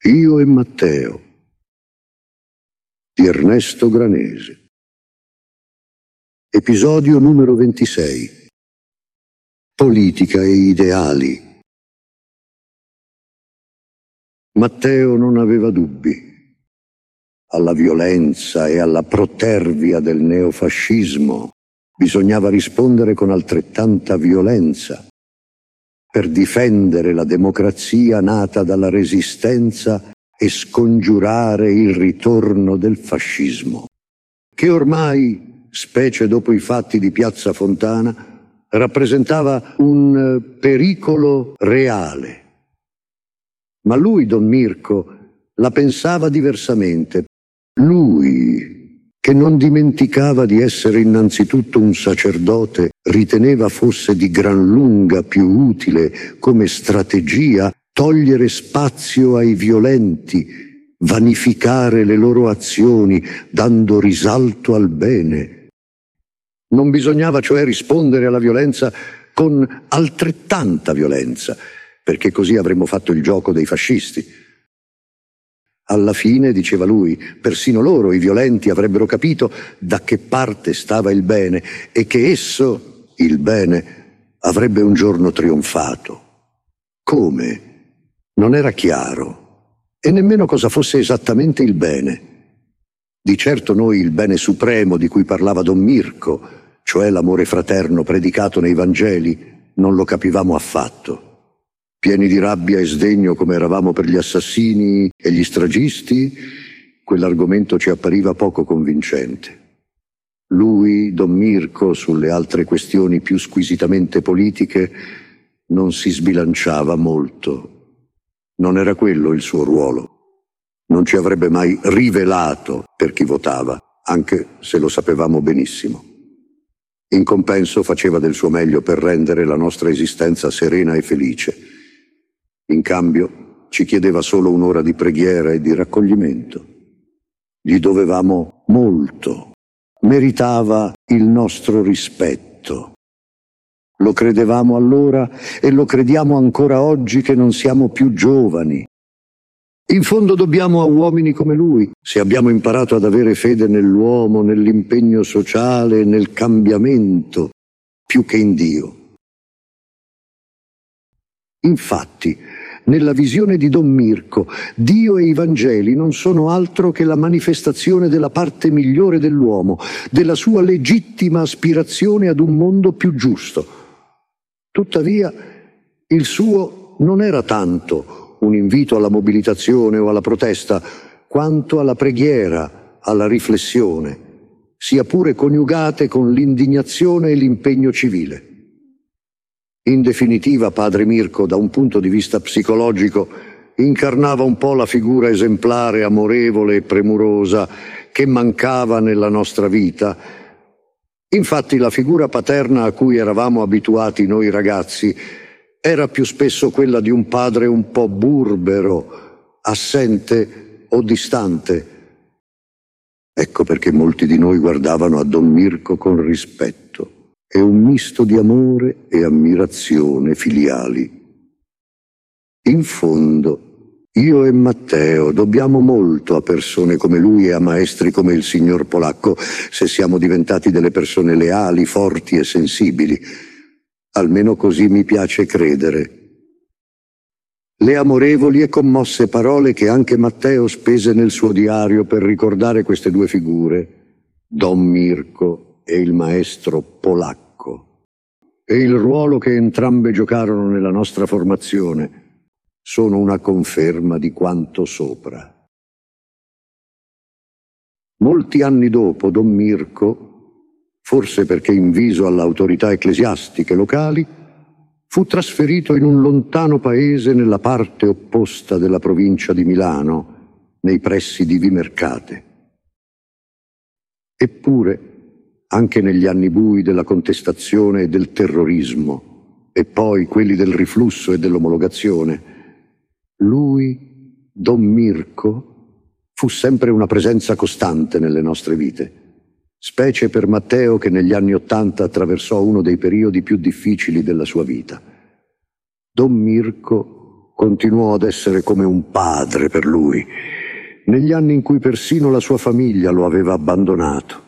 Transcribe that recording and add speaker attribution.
Speaker 1: Io e Matteo di Ernesto Granese. Episodio numero 26. Politica e ideali. Matteo non aveva dubbi. Alla violenza e alla protervia del neofascismo bisognava rispondere con altrettanta violenza per difendere la democrazia nata dalla resistenza e scongiurare il ritorno del fascismo, che ormai, specie dopo i fatti di Piazza Fontana, rappresentava un pericolo reale. Ma lui, Don Mirko, la pensava diversamente. Lui, che non dimenticava di essere innanzitutto un sacerdote, riteneva fosse di gran lunga più utile come strategia togliere spazio ai violenti, vanificare le loro azioni, dando risalto al bene. Non bisognava cioè rispondere alla violenza con altrettanta violenza, perché così avremmo fatto il gioco dei fascisti. Alla fine, diceva lui, persino loro, i violenti, avrebbero capito da che parte stava il bene e che esso, il bene, avrebbe un giorno trionfato. Come? Non era chiaro, e nemmeno cosa fosse esattamente il bene. Di certo noi il bene supremo di cui parlava Don Mirko, cioè l'amore fraterno predicato nei Vangeli, non lo capivamo affatto. Pieni di rabbia e sdegno come eravamo per gli assassini e gli stragisti, quell'argomento ci appariva poco convincente. Lui, Don Mirko, sulle altre questioni più squisitamente politiche, non si sbilanciava molto. Non era quello il suo ruolo. Non ci avrebbe mai rivelato per chi votava, anche se lo sapevamo benissimo. In compenso faceva del suo meglio per rendere la nostra esistenza serena e felice. In cambio ci chiedeva solo un'ora di preghiera e di raccoglimento. Gli dovevamo molto. Meritava il nostro rispetto. Lo credevamo allora e lo crediamo ancora oggi che non siamo più giovani. In fondo dobbiamo a uomini come lui, se abbiamo imparato ad avere fede nell'uomo, nell'impegno sociale, nel cambiamento, più che in Dio. Infatti, nella visione di Don Mirko, Dio e i Vangeli non sono altro che la manifestazione della parte migliore dell'uomo, della sua legittima aspirazione ad un mondo più giusto. Tuttavia, il suo non era tanto un invito alla mobilitazione o alla protesta, quanto alla preghiera, alla riflessione, sia pure coniugate con l'indignazione e l'impegno civile. In definitiva, padre Mirko, da un punto di vista psicologico, incarnava un po' la figura esemplare, amorevole e premurosa che mancava nella nostra vita. Infatti la figura paterna a cui eravamo abituati noi ragazzi era più spesso quella di un padre un po' burbero, assente o distante. Ecco perché molti di noi guardavano a Don Mirko con rispetto e un misto di amore e ammirazione filiali. In fondo, io e Matteo dobbiamo molto a persone come lui e a maestri come il signor Polacco, se siamo diventati delle persone leali, forti e sensibili. Almeno così mi piace credere. Le amorevoli e commosse parole che anche Matteo spese nel suo diario per ricordare queste due figure, Don Mirko e il maestro Polacco, e il ruolo che entrambe giocarono nella nostra formazione, sono una conferma di quanto sopra. Molti anni dopo, Don Mirko, forse perché inviso alle autorità ecclesiastiche locali, fu trasferito in un lontano paese nella parte opposta della provincia di Milano, nei pressi di Vimercate. Eppure, anche negli anni bui della contestazione e del terrorismo, e poi quelli del riflusso e dell'omologazione, lui, Don Mirko, fu sempre una presenza costante nelle nostre vite, specie per Matteo che negli anni '80 attraversò uno dei periodi più difficili della sua vita. Don Mirko continuò ad essere come un padre per lui, negli anni in cui persino la sua famiglia lo aveva abbandonato.